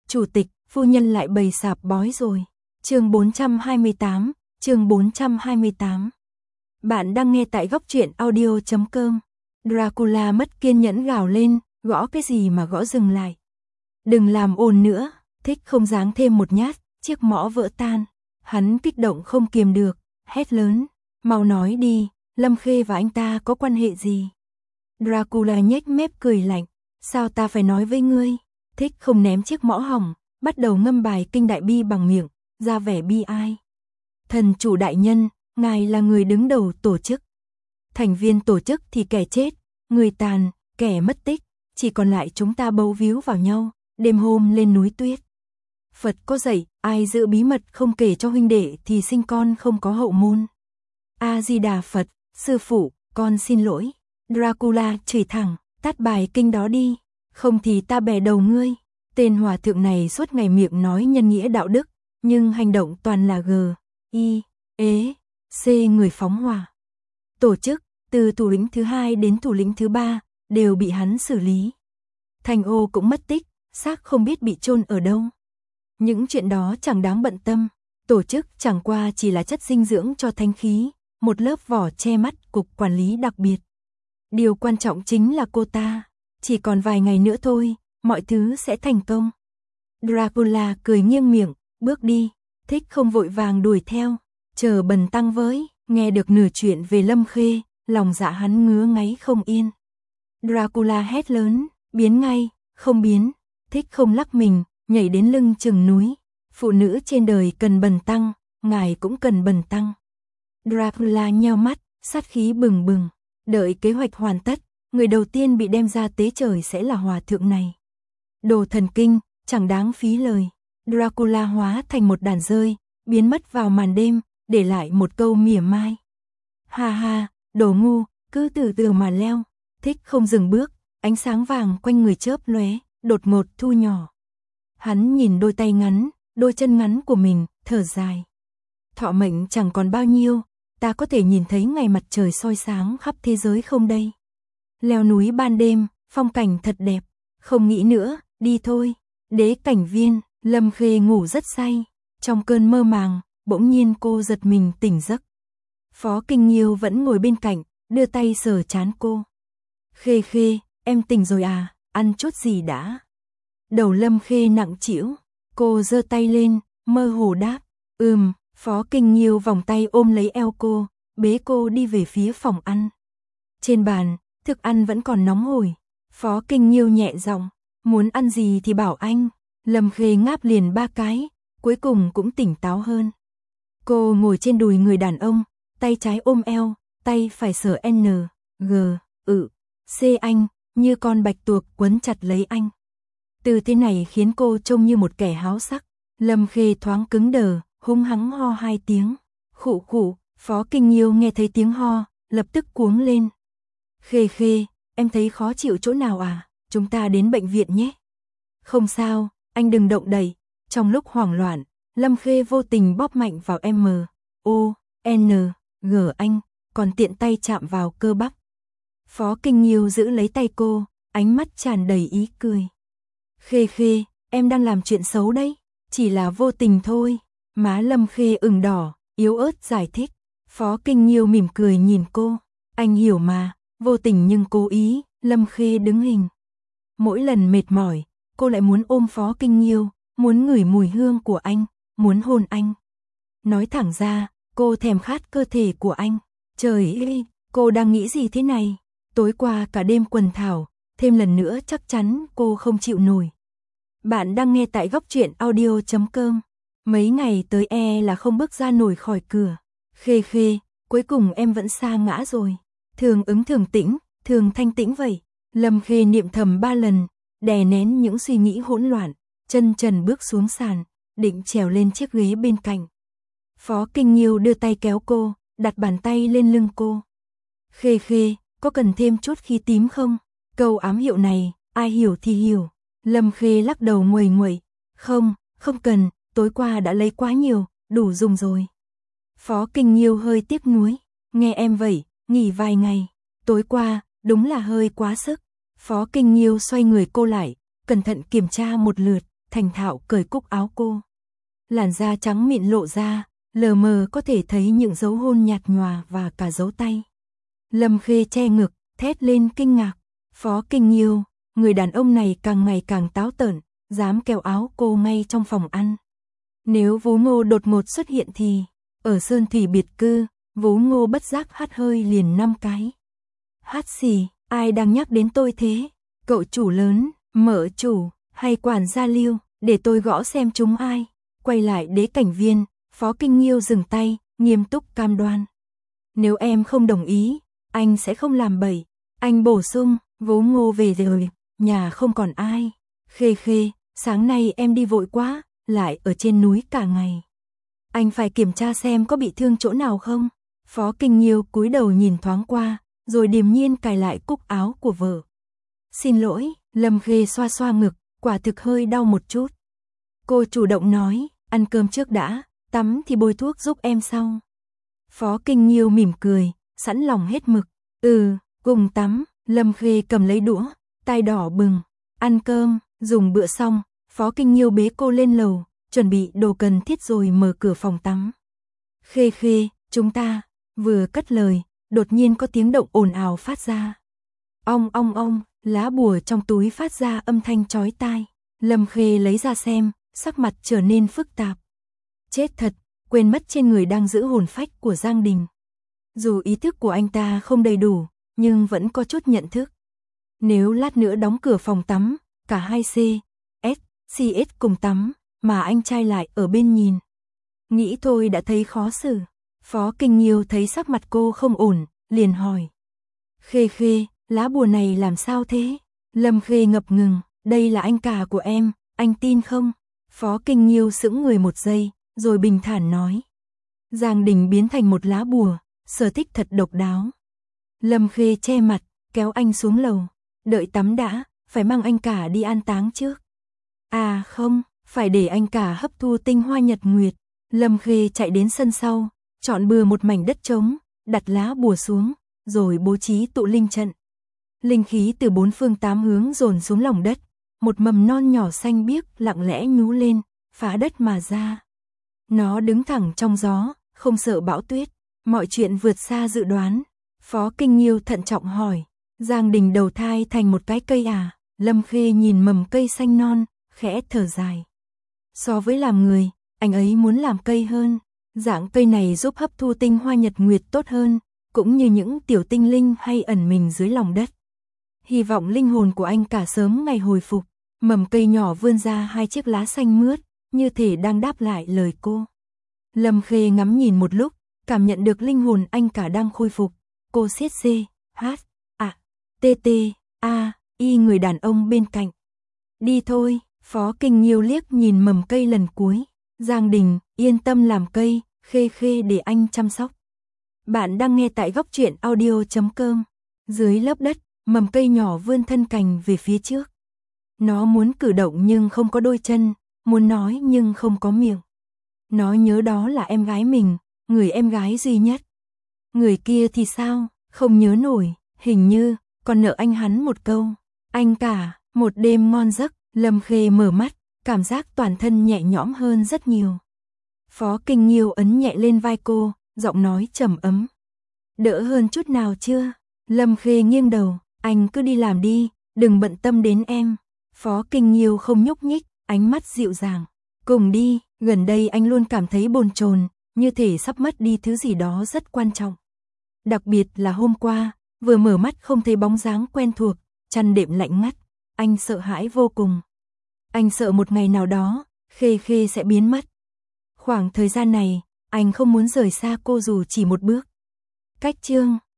Chủ tịch, phu nhân lại bày sạp bói rồi. Chương 428, chương 428. Bạn đang nghe tại góc truyện audio.com. Dracula mất kiên nhẫn gào lên, gõ cái gì mà gõ, dừng lại. Đừng làm ồn nữa, Thích không giáng thêm một nhát, chiếc mõ vỡ tan. Hắn kích động không kiềm được, hét lớn, mau nói đi, Lâm Khê và anh ta có quan hệ gì? Dracula nhếch mép cười lạnh, sao ta phải nói với ngươi? Thích không ném chiếc mõ hỏng, bắt đầu ngâm bài kinh đại bi bằng miệng, ra vẻ bi ai. Thần chủ đại nhân, ngài là người đứng đầu tổ chức. Thành viên tổ chức thì kẻ chết, người tàn, kẻ mất tích, chỉ còn lại chúng ta bấu víu vào nhau, đêm hôm lên núi tuyết. Phật có dạy, ai giữ bí mật không kể cho huynh đệ thì sinh con không có hậu môn. A-di-đà Phật, sư phụ, con xin lỗi. Dracula chửi thẳng, tát bài kinh đó đi, không thì ta bẻ đầu ngươi. Tên hòa thượng này suốt ngày miệng nói nhân nghĩa đạo đức, nhưng hành động toàn là C người phóng hỏa. Tổ chức, từ thủ lĩnh thứ 2 đến thủ lĩnh thứ 3, đều bị hắn xử lý. Thành Ô cũng mất tích, xác không biết bị chôn ở đâu. Những chuyện đó chẳng đáng bận tâm, tổ chức chẳng qua chỉ là chất dinh dưỡng cho thánh khí, một lớp vỏ che mắt cục quản lý đặc biệt. Điều quan trọng chính là cô ta, chỉ còn vài ngày nữa thôi, mọi thứ sẽ thành công. Dracula cười nghiêng miệng, bước đi, Thích không vội vàng đuổi theo, chờ bần tăng với, nghe được nửa chuyện về Lâm Khê, lòng dạ hắn ngứa ngáy không yên. Dracula hét lớn, biến ngay, không biến, Thích không lắc mình, nhảy đến lưng chừng núi, phụ nữ trên đời cần bần tăng, ngài cũng cần bần tăng. Dracula nheo mắt, sát khí bừng bừng, đợi kế hoạch hoàn tất, người đầu tiên bị đem ra tế trời sẽ là hòa thượng này. Đồ thần kinh, chẳng đáng phí lời. Dracula hóa thành một đàn dơi, biến mất vào màn đêm, để lại một câu mỉa mai. Ha ha, đồ ngu, cứ từ từ mà leo. Thích không dừng bước, ánh sáng vàng quanh người chớp lóe, đột ngột thu nhỏ. Hắn nhìn đôi tay ngắn, đôi chân ngắn của mình, thở dài. Thọ mệnh chẳng còn bao nhiêu, ta có thể nhìn thấy ngày mặt trời soi sáng khắp thế giới không đây? Leo núi ban đêm, phong cảnh thật đẹp, không nghĩ nữa, đi thôi. Đế cảnh viên, Lâm Khê ngủ rất say, trong cơn mơ màng, bỗng nhiên cô giật mình tỉnh giấc. Phó Kinh Nghiêu vẫn ngồi bên cạnh, đưa tay sờ trán cô. Khê Khê, em tỉnh rồi à, ăn chút gì đã? Đầu Lâm Khê nặng trĩu, cô giơ tay lên, mơ hồ đáp, Phó Kinh Nghiêu vòng tay ôm lấy eo cô, bế cô đi về phía phòng ăn. Trên bàn, thức ăn vẫn còn nóng hổi, Phó Kinh Nghiêu nhẹ giọng, muốn ăn gì thì bảo anh. Lâm Khê ngáp liền 3 cái, cuối cùng cũng tỉnh táo hơn. Cô ngồi trên đùi người đàn ông, tay trái ôm eo, tay phải sờ C anh, như con bạch tuộc quấn chặt lấy anh. Từ thế này khiến cô trông như một kẻ háo sắc. Lâm Khê thoáng cứng đờ, hung hăng ho 2 tiếng. Khụ khụ, Phó Kinh Nghiêu nghe thấy tiếng ho, lập tức cuống lên. Khê Khê, em thấy khó chịu chỗ nào à? Chúng ta đến bệnh viện nhé. Không sao, anh đừng động đậy. Trong lúc hoảng loạn, Lâm Khê vô tình bóp mạnh vào G anh, còn tiện tay chạm vào cơ bắp. Phó Kinh Nghiêu giữ lấy tay cô, ánh mắt tràn đầy ý cười. Khê Khê, em đang làm chuyện xấu đấy, chỉ là vô tình thôi. Má Lâm Khê ửng đỏ, yếu ớt giải thích. Phó Kinh Nghiêu mỉm cười nhìn cô, anh hiểu mà, vô tình nhưng cố ý. Lâm Khê đứng hình. Mỗi lần mệt mỏi, cô lại muốn ôm Phó Kinh Nghiêu, muốn ngửi mùi hương của anh, muốn hôn anh. Nói thẳng ra, cô thèm khát cơ thể của anh. Trời ơi, cô đang nghĩ gì thế này? Tối qua cả đêm quần thảo, thêm lần nữa chắc chắn cô không chịu nổi. Bạn đang nghe tại góc truyện audio.com. Mấy ngày tới là không bước ra nổi khỏi cửa. Khê Khê, cuối cùng em vẫn sa ngã rồi. Thường ứng thường tĩnh, thường thanh tĩnh vậy. Lâm Khê niệm thầm 3 lần, đè nén những suy nghĩ hỗn loạn, chân trần bước xuống sàn, định trèo lên chiếc ghế bên cạnh. Phó Kinh Nghiêu đưa tay kéo cô, đặt bàn tay lên lưng cô. Khê Khê, có cần thêm chút khí tím không? Câu ám hiệu này, ai hiểu thì hiểu. Lâm Khê lắc đầu nguầy nguậy. Không, không cần, tối qua đã lấy quá nhiều, đủ dùng rồi. Phó Kinh Nghiêu hơi tiếc nuối. Nghe em vậy, nghỉ vài ngày. Tối qua, đúng là hơi quá sức. Phó Kinh Nghiêu xoay người cô lại, cẩn thận kiểm tra một lượt. thành thạo cởi cúc áo cô. Làn da trắng mịn lộ ra, lờ mờ có thể thấy những dấu hôn nhạt nhòa và cả dấu tay. Lâm Khê che ngực, thét lên kinh ngạc. Phó Kinh Nhiêu, người đàn ông này càng ngày càng táo tợn, dám kéo áo cô ngay trong phòng ăn. Nếu Vú Ngô đột ngột xuất hiện thì, ở Sơn Thủy biệt cư, Vú Ngô bất giác hắt hơi liền 5 cái. Hắt xì, ai đang nhắc đến tôi thế? Cậu chủ lớn, mở chủ, hay quản gia Lưu, để tôi gõ xem chúng ai. Quay lại Đế Cảnh Viên, Phó Kinh Nhiêu dừng tay, nghiêm túc cam đoan. Nếu em không đồng ý, anh sẽ không làm bậy. Anh bổ sung, Vú Ngô về rồi, nhà không còn ai. Khê Khê, sáng nay em đi vội quá, lại ở trên núi cả ngày. Anh phải kiểm tra xem có bị thương chỗ nào không. Phó Kinh Nhiêu cúi đầu nhìn thoáng qua, rồi điềm nhiên cài lại cúc áo của vợ. Xin lỗi, Lâm Khê xoa xoa ngực, quả thực hơi đau một chút. Cô chủ động nói, ăn cơm trước đã, tắm thì bôi thuốc giúp em sau. Phó Kinh Nhiêu mỉm cười, sẵn lòng hết mực. Cùng tắm. Lâm Khê cầm lấy đũa, tai đỏ bừng. Ăn cơm, dùng bữa xong, Phó Kinh Nhiêu bế cô lên lầu, chuẩn bị đồ cần thiết rồi mở cửa phòng tắm. Khê Khê, chúng ta, vừa cất lời, đột nhiên có tiếng động ồn ào phát ra. Ong ong ong, lá bùa trong túi phát ra âm thanh chói tai. Lâm Khê lấy ra xem, sắc mặt trở nên phức tạp. Chết thật, quên mất trên người đang giữ hồn phách của Giang Đình. Dù ý thức của anh ta không đầy đủ, nhưng vẫn có chút nhận thức. Nếu lát nữa đóng cửa phòng tắm, cả hai CS cùng tắm, mà anh trai lại ở bên nhìn. Nghĩ thôi đã thấy khó xử. Phó Kinh Nhiêu thấy sắc mặt cô không ổn, liền hỏi. Khê Khê, lá bùa này làm sao thế? Lâm Khê ngập ngừng, đây là anh cả của em, anh tin không? Phó Kinh Nhiêu sững người một giây, rồi bình thản nói. Giang Đình biến thành một lá bùa, sở thích thật độc đáo. Lâm Khê che mặt, kéo anh xuống lầu. Đợi tắm đã, phải mang anh cả đi an táng trước. À không, phải để anh cả hấp thu tinh hoa nhật nguyệt. Lâm Khê chạy đến sân sau, chọn bừa một mảnh đất trống, đặt lá bùa xuống, rồi bố trí tụ linh trận. Linh khí từ 4 phương 8 hướng dồn xuống lòng đất, một mầm non nhỏ xanh biếc lặng lẽ nhú lên, phá đất mà ra. Nó đứng thẳng trong gió, không sợ bão tuyết, mọi chuyện vượt xa dự đoán. Phó Kinh Nhiêu thận trọng hỏi, Giang Đình đầu thai thành một cái cây à? Lâm Khê nhìn mầm cây xanh non, khẽ thở dài. So với làm người, anh ấy muốn làm cây hơn. Dạng cây này giúp hấp thu tinh hoa nhật nguyệt tốt hơn, cũng như những tiểu tinh linh hay ẩn mình dưới lòng đất. Hy vọng linh hồn của anh cả sớm ngày hồi phục. Mầm cây nhỏ vươn ra 2 chiếc lá xanh mướt, như thể đang đáp lại lời cô. Lâm Khê ngắm nhìn một lúc, cảm nhận được linh hồn anh cả đang khôi phục. Cô siết CHATTAI người đàn ông bên cạnh. Đi thôi. Phó Kinh Nhiêu liếc nhìn mầm cây lần cuối. Giang Đình, yên tâm làm cây, Khê Khê để anh chăm sóc. Bạn đang nghe tại góc truyện audio.com. Dưới lớp đất, mầm cây nhỏ vươn thân cành về phía trước. Nó muốn cử động nhưng không có đôi chân, muốn nói nhưng không có miệng. Nó nhớ đó là em gái mình, người em gái duy nhất. Người kia thì sao, không nhớ nổi, hình như còn nợ anh hắn một câu. Anh cả, một đêm ngon giấc. Lâm Khê mở mắt, cảm giác toàn thân nhẹ nhõm hơn rất nhiều. Phó Kinh Nhiêu ấn nhẹ lên vai cô, giọng nói trầm ấm. Đỡ hơn chút nào chưa? Lâm Khê nghiêng đầu, anh cứ đi làm đi, đừng bận tâm đến em. Phó Kinh Nhiêu không nhúc nhích, ánh mắt dịu dàng. Cùng đi, gần đây anh luôn cảm thấy bồn chồn, như thể sắp mất đi thứ gì đó rất quan trọng. Đặc biệt là hôm qua, vừa mở mắt không thấy bóng dáng quen thuộc, chăn đệm lạnh ngắt, anh sợ hãi vô cùng. Anh sợ một ngày nào đó, Khê Khê sẽ biến mất. Khoảng thời gian này, anh không muốn rời xa cô dù chỉ một bước. Cách chương